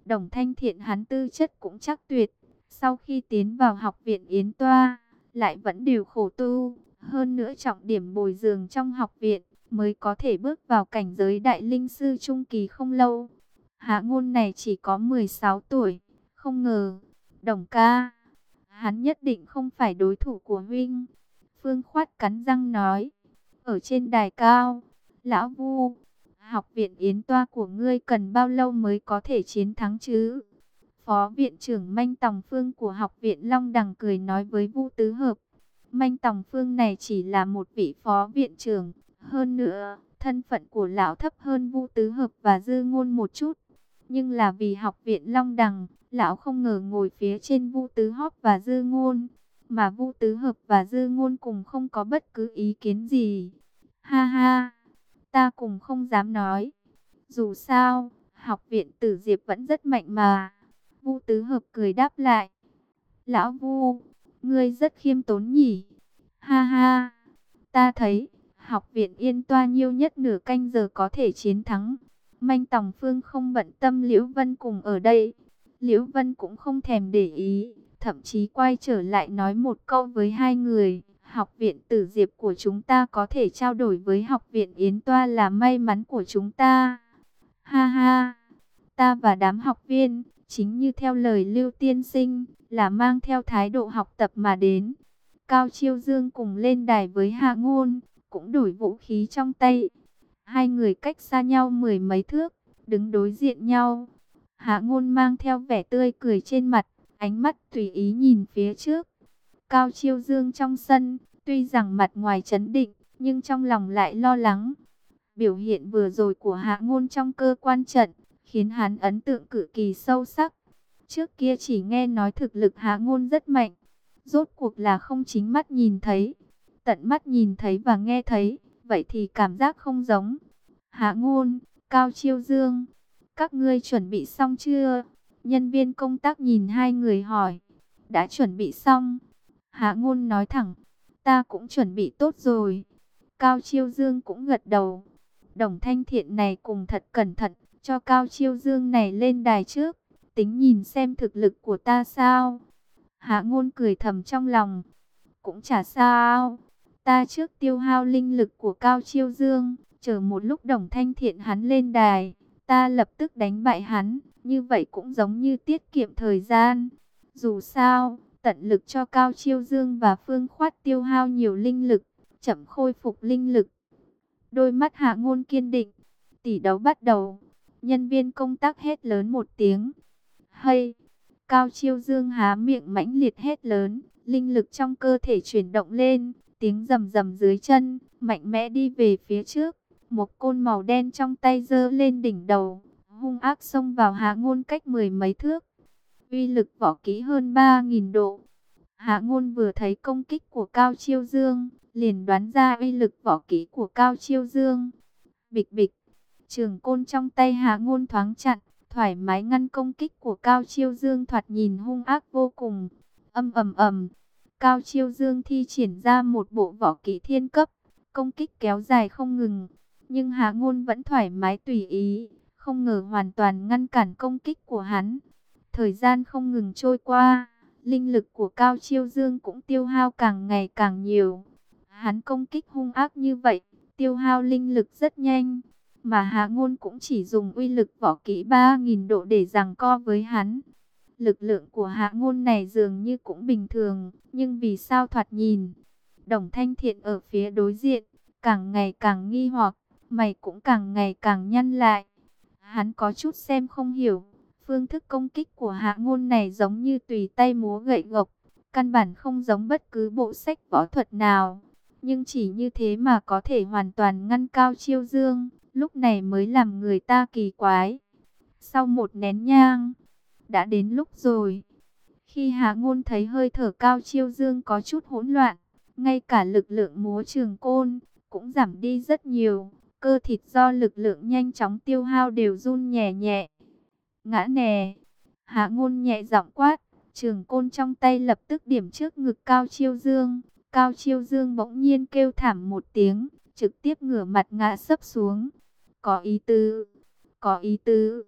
Đồng Thanh Thiện hắn tư chất cũng chắc tuyệt. Sau khi tiến vào học viện Yến Toa, lại vẫn đều khổ tu. Hơn nữa trọng điểm bồi dưỡng trong học viện, mới có thể bước vào cảnh giới đại linh sư trung kỳ không lâu. Hạ Ngôn này chỉ có 16 tuổi. Không ngờ, Đồng ca, hắn nhất định không phải đối thủ của huynh. Phương Khoát cắn răng nói. Ở trên đài cao, Lão Vu, học viện Yến Toa của ngươi cần bao lâu mới có thể chiến thắng chứ? Phó viện trưởng Manh Tòng Phương của học viện Long Đằng cười nói với Vu Tứ Hợp. Manh Tòng Phương này chỉ là một vị phó viện trưởng. Hơn nữa, thân phận của lão thấp hơn Vu Tứ Hợp và Dư Ngôn một chút. Nhưng là vì học viện Long Đằng, lão không ngờ ngồi phía trên Vu Tứ Hóp và Dư Ngôn. Mà Vu Tứ Hợp và Dư Ngôn cùng không có bất cứ ý kiến gì. Ha ha, ta cùng không dám nói. Dù sao, học viện Tử Diệp vẫn rất mạnh mà. Vu Tứ Hợp cười đáp lại. Lão Vu, ngươi rất khiêm tốn nhỉ? Ha ha, ta thấy, học viện Yên Toa nhiêu nhất nửa canh giờ có thể chiến thắng. Manh Tòng Phương không bận tâm Liễu Vân cùng ở đây. Liễu Vân cũng không thèm để ý, thậm chí quay trở lại nói một câu với hai người. Học viện Tử Diệp của chúng ta có thể trao đổi với học viện Yến Toa là may mắn của chúng ta. Ha ha, ta và đám học viên, chính như theo lời Lưu Tiên Sinh, là mang theo thái độ học tập mà đến. Cao Chiêu Dương cùng lên đài với Hạ Ngôn, cũng đổi vũ khí trong tay. Hai người cách xa nhau mười mấy thước, đứng đối diện nhau. Hạ Ngôn mang theo vẻ tươi cười trên mặt, ánh mắt tùy ý nhìn phía trước. Cao Chiêu Dương trong sân, tuy rằng mặt ngoài trấn định, nhưng trong lòng lại lo lắng. Biểu hiện vừa rồi của Hạ Ngôn trong cơ quan trận, khiến hắn ấn tượng cực kỳ sâu sắc. Trước kia chỉ nghe nói thực lực Hạ Ngôn rất mạnh, rốt cuộc là không chính mắt nhìn thấy. Tận mắt nhìn thấy và nghe thấy, vậy thì cảm giác không giống. Hạ Ngôn, Cao Chiêu Dương, các ngươi chuẩn bị xong chưa? Nhân viên công tác nhìn hai người hỏi. Đã chuẩn bị xong. Hạ Ngôn nói thẳng, ta cũng chuẩn bị tốt rồi. Cao Chiêu Dương cũng gật đầu. Đồng Thanh Thiện này cùng thật cẩn thận, cho Cao Chiêu Dương này lên đài trước, tính nhìn xem thực lực của ta sao. Hạ Ngôn cười thầm trong lòng, cũng chả sao. Ta trước tiêu hao linh lực của Cao Chiêu Dương, chờ một lúc Đồng Thanh Thiện hắn lên đài, ta lập tức đánh bại hắn, như vậy cũng giống như tiết kiệm thời gian. Dù sao, tận lực cho Cao Chiêu Dương và Phương Khoát tiêu hao nhiều linh lực, chậm khôi phục linh lực. Đôi mắt Hạ Ngôn kiên định. Tỷ đấu bắt đầu. Nhân viên công tác hét lớn một tiếng. Hay! Cao Chiêu Dương há miệng mãnh liệt hét lớn. Linh lực trong cơ thể chuyển động lên. Tiếng rầm rầm dưới chân, mạnh mẽ đi về phía trước. Một côn màu đen trong tay giơ lên đỉnh đầu, hung ác xông vào Hạ Ngôn cách mười mấy thước. Uy lực võ kỹ hơn 3.000 độ. Hạ Ngôn vừa thấy công kích của Cao Chiêu Dương, liền đoán ra uy lực võ kỹ của Cao Chiêu Dương. Bịch bịch, trường côn trong tay Hạ Ngôn thoáng chặn, thoải mái ngăn công kích của Cao Chiêu Dương thoạt nhìn hung ác vô cùng. Ầm ầm ầm, Cao Chiêu Dương thi triển ra một bộ võ kỹ thiên cấp, công kích kéo dài không ngừng, nhưng Hạ Ngôn vẫn thoải mái tùy ý, không ngờ hoàn toàn ngăn cản công kích của hắn. Thời gian không ngừng trôi qua, linh lực của Cao Chiêu Dương cũng tiêu hao càng ngày càng nhiều. Hắn công kích hung ác như vậy, tiêu hao linh lực rất nhanh, mà Hạ Ngôn cũng chỉ dùng uy lực võ kỹ 3.000 độ để giằng co với hắn. Lực lượng của Hạ Ngôn này dường như cũng bình thường, nhưng vì sao thoạt nhìn? Đồng Thanh Thiện ở phía đối diện, càng ngày càng nghi hoặc, mày cũng càng ngày càng nhăn lại. Hắn có chút xem không hiểu, phương thức công kích của Hạ Ngôn này giống như tùy tay múa gậy gộc, căn bản không giống bất cứ bộ sách võ thuật nào. Nhưng chỉ như thế mà có thể hoàn toàn ngăn Cao Chiêu Dương, lúc này mới làm người ta kỳ quái. Sau một nén nhang, đã đến lúc rồi. Khi Hạ Ngôn thấy hơi thở Cao Chiêu Dương có chút hỗn loạn, ngay cả lực lượng múa trường côn cũng giảm đi rất nhiều, cơ thịt do lực lượng nhanh chóng tiêu hao đều run nhẹ nhẹ. Ngã nè! Hạ Ngôn nhẹ giọng quát, trường côn trong tay lập tức điểm trước ngực Cao Chiêu Dương. Cao Chiêu Dương bỗng nhiên kêu thảm một tiếng, trực tiếp ngửa mặt ngã sấp xuống. Có ý tứ, có ý tứ.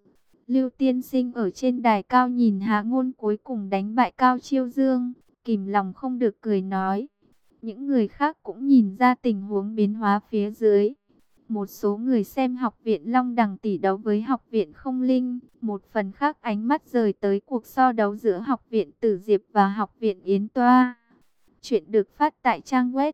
Lưu tiên sinh ở trên đài cao nhìn Hạ Ngôn cuối cùng đánh bại Cao Chiêu Dương, kìm lòng không được cười nói. Những người khác cũng nhìn ra tình huống biến hóa phía dưới. Một số người xem học viện Long Đằng tỷ đấu với học viện Không Linh, một phần khác ánh mắt rời tới cuộc so đấu giữa học viện Tử Diệp và học viện Yến Toa. Chuyện được phát tại trang web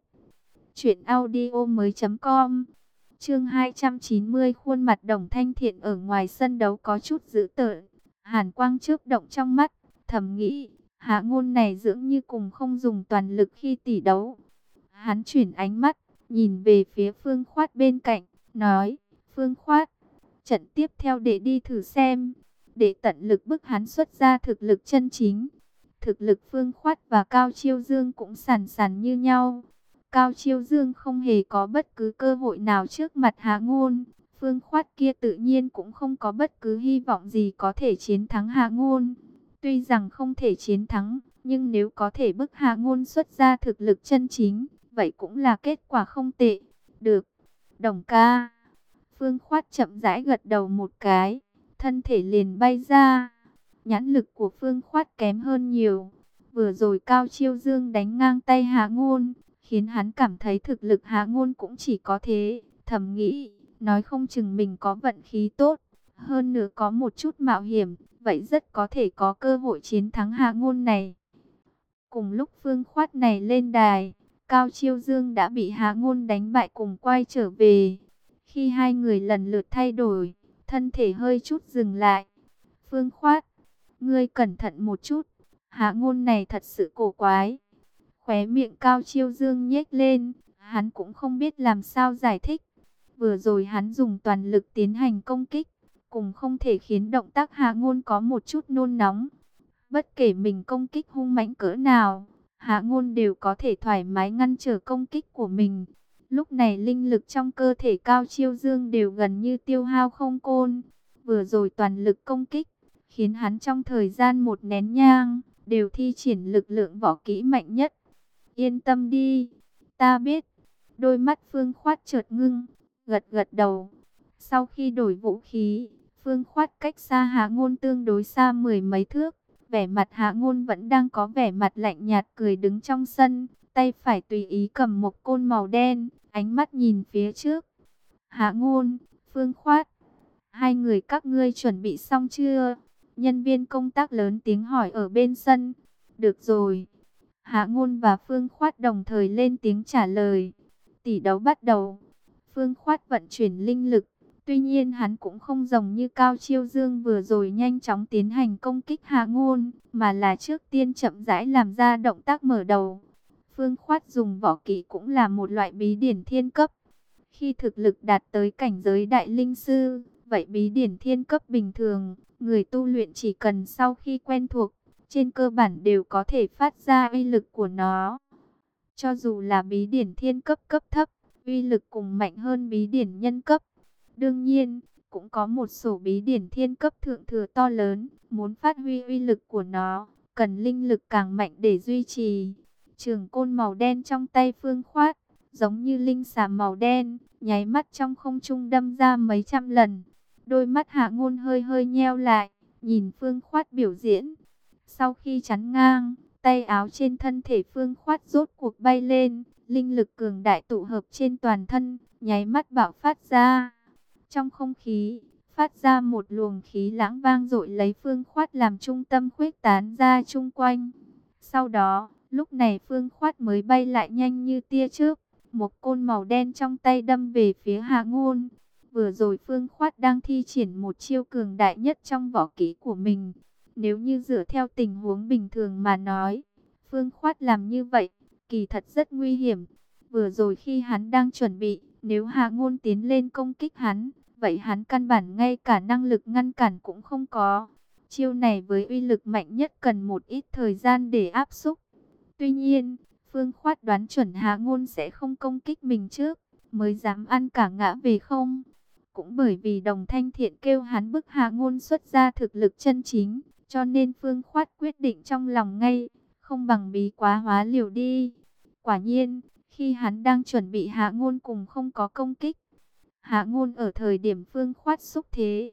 truyệnaudiomoi.com. Chương 290, khuôn mặt Đồng Thanh Thiện ở ngoài sân đấu có chút dữ tợn, hàn quang chớp động trong mắt, thầm nghĩ, Hạ Ngôn này dường như cùng không dùng toàn lực khi tỷ đấu. Hắn chuyển ánh mắt, nhìn về phía Phương Khoát bên cạnh, nói, Phương Khoát, trận tiếp theo để đi thử xem, để tận lực bức hắn xuất ra thực lực chân chính. Thực lực Phương Khoát và Cao Chiêu Dương cũng sàn sàn như nhau. Cao Chiêu Dương không hề có bất cứ cơ hội nào trước mặt Hạ Ngôn. Phương Khoát kia tự nhiên cũng không có bất cứ hy vọng gì có thể chiến thắng Hạ Ngôn. Tuy rằng không thể chiến thắng, nhưng nếu có thể bức Hạ Ngôn xuất ra thực lực chân chính, vậy cũng là kết quả không tệ. Được, Đồng ca. Phương Khoát chậm rãi gật đầu một cái, thân thể liền bay ra. Nhãn lực của Phương Khoát kém hơn nhiều. Vừa rồi Cao Chiêu Dương đánh ngang tay Hạ Ngôn, khiến hắn cảm thấy thực lực Hạ Ngôn cũng chỉ có thế. Thầm nghĩ, nói không chừng mình có vận khí tốt, hơn nữa có một chút mạo hiểm, vậy rất có thể có cơ hội chiến thắng Hạ Ngôn này. Cùng lúc Phương Khoát này lên đài, Cao Chiêu Dương đã bị Hạ Ngôn đánh bại cùng quay trở về. Khi hai người lần lượt thay đổi, thân thể hơi chút dừng lại. Phương Khoát, ngươi cẩn thận một chút, Hạ Ngôn này thật sự cổ quái. Khóe miệng Cao Chiêu Dương nhếch lên, hắn cũng không biết làm sao giải thích. Vừa rồi hắn dùng toàn lực tiến hành công kích, cùng không thể khiến động tác Hạ Ngôn có một chút nôn nóng. Bất kể mình công kích hung mãnh cỡ nào, Hạ Ngôn đều có thể thoải mái ngăn trở công kích của mình. Lúc này linh lực trong cơ thể Cao Chiêu Dương đều gần như tiêu hao không côn. Vừa rồi toàn lực công kích, khiến hắn trong thời gian một nén nhang, đều thi triển lực lượng võ kỹ mạnh nhất. Yên tâm đi, ta biết. Đôi mắt Phương Khoát chợt ngưng, gật gật đầu. Sau khi đổi vũ khí, Phương Khoát cách xa Hạ Ngôn tương đối xa mười mấy thước. Vẻ mặt Hạ Ngôn vẫn đang có vẻ mặt lạnh nhạt cười đứng trong sân, tay phải tùy ý cầm một côn màu đen, ánh mắt nhìn phía trước. Hạ Ngôn, Phương Khoát, hai người các ngươi chuẩn bị xong chưa? Nhân viên công tác lớn tiếng hỏi ở bên sân. Được rồi. Hạ Ngôn và Phương Khoát đồng thời lên tiếng trả lời. Tỷ đấu bắt đầu. Phương Khoát vận chuyển linh lực. Tuy nhiên hắn cũng không giống như Cao Chiêu Dương vừa rồi nhanh chóng tiến hành công kích Hạ Ngôn, mà là trước tiên chậm rãi làm ra động tác mở đầu. Phương Khoát dùng võ kỹ cũng là một loại bí điển thiên cấp. Khi thực lực đạt tới cảnh giới đại linh sư, vậy bí điển thiên cấp bình thường, người tu luyện chỉ cần sau khi quen thuộc, trên cơ bản đều có thể phát ra uy lực của nó. Cho dù là bí điển thiên cấp cấp thấp, uy lực cùng mạnh hơn bí điển nhân cấp. Đương nhiên, cũng có một số bí điển thiên cấp thượng thừa to lớn, muốn phát huy uy lực của nó, cần linh lực càng mạnh để duy trì. Trường côn màu đen trong tay Phương Khoát, giống như linh xà màu đen, nháy mắt trong không trung đâm ra mấy trăm lần. Đôi mắt Hạ Ngôn hơi hơi nheo lại, nhìn Phương Khoát biểu diễn. Sau khi chắn ngang, tay áo trên thân thể Phương Khoát rốt cuộc bay lên, linh lực cường đại tụ hợp trên toàn thân, nháy mắt bạo phát ra. Trong không khí, phát ra một luồng khí lãng vang dội lấy Phương Khoát làm trung tâm khuếch tán ra chung quanh. Sau đó, lúc này Phương Khoát mới bay lại nhanh như tia chớp, một côn màu đen trong tay đâm về phía Hạ Ngôn. Vừa rồi Phương Khoát đang thi triển một chiêu cường đại nhất trong võ kỹ của mình. Nếu như dựa theo tình huống bình thường mà nói, Phương Khoát làm như vậy, kỳ thật rất nguy hiểm. Vừa rồi khi hắn đang chuẩn bị, nếu Hạ Ngôn tiến lên công kích hắn, vậy hắn căn bản ngay cả năng lực ngăn cản cũng không có. Chiêu này với uy lực mạnh nhất cần một ít thời gian để áp xúc. Tuy nhiên, Phương Khoát đoán chuẩn Hạ Ngôn sẽ không công kích mình trước, mới dám ăn cả ngã về không. Cũng bởi vì Đồng Thanh Thiện kêu hắn bức Hạ Ngôn xuất ra thực lực chân chính, cho nên Phương Khoát quyết định trong lòng ngay, không bằng bí quá hóa liều đi. Quả nhiên, khi hắn đang chuẩn bị Hạ Ngôn cùng không có công kích, Hạ Ngôn ở thời điểm Phương Khoát xúc thế,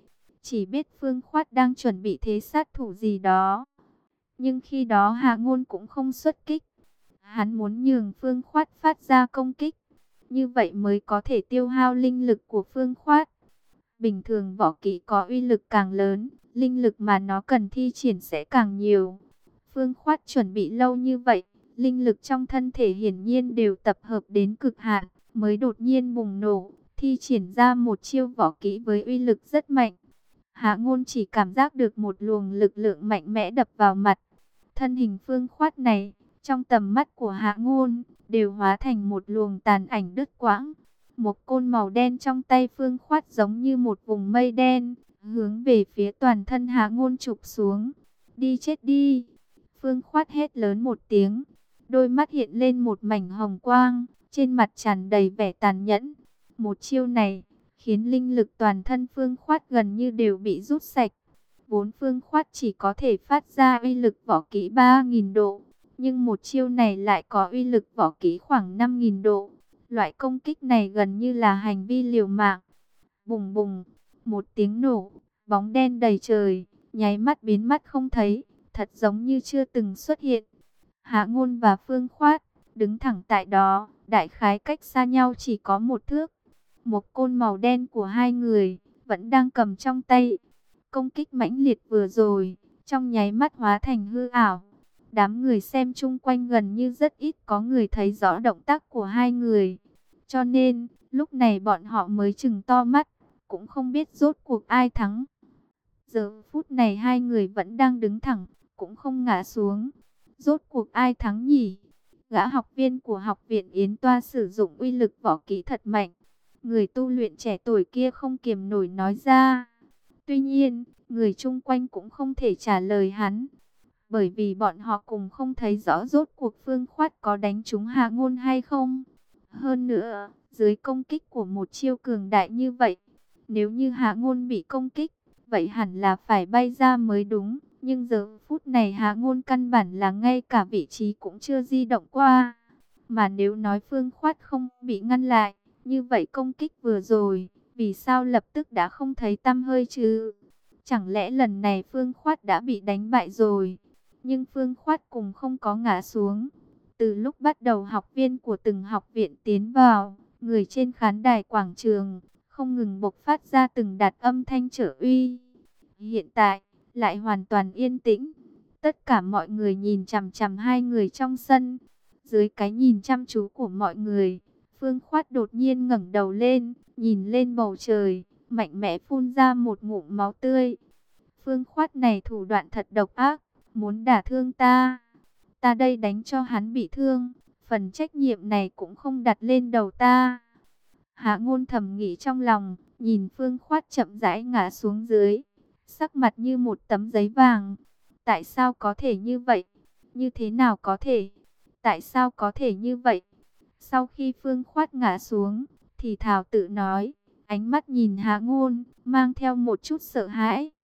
chỉ biết Phương Khoát đang chuẩn bị thế sát thủ gì đó. Nhưng khi đó Hạ Ngôn cũng không xuất kích. Hắn muốn nhường Phương Khoát phát ra công kích. Như vậy mới có thể tiêu hao linh lực của Phương Khoát. Bình thường võ kỹ có uy lực càng lớn, linh lực mà nó cần thi triển sẽ càng nhiều. Phương Khoát chuẩn bị lâu như vậy, linh lực trong thân thể hiển nhiên đều tập hợp đến cực hạn, mới đột nhiên bùng nổ, thi triển ra một chiêu võ kỹ với uy lực rất mạnh. Hạ Ngôn chỉ cảm giác được một luồng lực lượng mạnh mẽ đập vào mặt. Thân hình Phương Khoát này, trong tầm mắt của Hạ Ngôn, đều hóa thành một luồng tàn ảnh đứt quãng. Một côn màu đen trong tay Phương Khoát giống như một vùng mây đen, hướng về phía toàn thân Hạ Ngôn chụp xuống. Đi chết đi! Phương Khoát hét lớn một tiếng, đôi mắt hiện lên một mảnh hồng quang, trên mặt tràn đầy vẻ tàn nhẫn. Một chiêu này, khiến linh lực toàn thân Phương Khoát gần như đều bị rút sạch. Vốn Phương Khoát chỉ có thể phát ra uy lực võ kỹ 3.000 độ, nhưng một chiêu này lại có uy lực võ kỹ khoảng 5.000 độ. Loại công kích này gần như là hành vi liều mạng. Bùng bùng, một tiếng nổ, bóng đen đầy trời, nháy mắt biến mất không thấy, thật giống như chưa từng xuất hiện. Hạ Ngôn và Phương Khoát đứng thẳng tại đó, đại khái cách xa nhau chỉ có 1 thước. Một côn màu đen của hai người vẫn đang cầm trong tay. Công kích mãnh liệt vừa rồi, trong nháy mắt hóa thành hư ảo. Đám người xem chung quanh gần như rất ít có người thấy rõ động tác của hai người. Cho nên, lúc này bọn họ mới chừng to mắt, cũng không biết rốt cuộc ai thắng. Giờ phút này hai người vẫn đang đứng thẳng, cũng không ngã xuống. Rốt cuộc ai thắng nhỉ? Gã học viên của học viện Yến Toa sử dụng uy lực võ kỹ thật mạnh. Người tu luyện trẻ tuổi kia không kiềm nổi nói ra. Tuy nhiên, người chung quanh cũng không thể trả lời hắn. Bởi vì bọn họ cùng không thấy rõ rốt cuộc Phương Khoát có đánh trúng Hạ Ngôn hay không. Hơn nữa, dưới công kích của một chiêu cường đại như vậy, nếu như Hạ Ngôn bị công kích, vậy hẳn là phải bay ra mới đúng. Nhưng giờ phút này Hạ Ngôn căn bản là ngay cả vị trí cũng chưa di động qua. Mà nếu nói Phương Khoát không bị ngăn lại, như vậy công kích vừa rồi, vì sao lập tức đã không thấy tăm hơi chứ? Chẳng lẽ lần này Phương Khoát đã bị đánh bại rồi? Nhưng Phương Khoát cùng không có ngã xuống. Từ lúc bắt đầu học viên của từng học viện tiến vào, người trên khán đài quảng trường không ngừng bộc phát ra từng đợt âm thanh trở uy. Hiện tại, lại hoàn toàn yên tĩnh. Tất cả mọi người nhìn chằm chằm hai người trong sân. Dưới cái nhìn chăm chú của mọi người, Phương Khoát đột nhiên ngẩng đầu lên, nhìn lên bầu trời, mạnh mẽ phun ra một ngụm máu tươi. Phương Khoát này thủ đoạn thật độc ác, muốn đả thương ta. Ta đây đánh cho hắn bị thương, phần trách nhiệm này cũng không đặt lên đầu ta. Hạ Ngôn thầm nghĩ trong lòng, nhìn Phương Khoát chậm rãi ngã xuống dưới, sắc mặt như một tấm giấy vàng. Tại sao có thể như vậy? Như thế nào có thể? Tại sao có thể như vậy? Sau khi Phương Khoát ngã xuống, thì thào tự nói, ánh mắt nhìn Hạ Ngôn, mang theo một chút sợ hãi.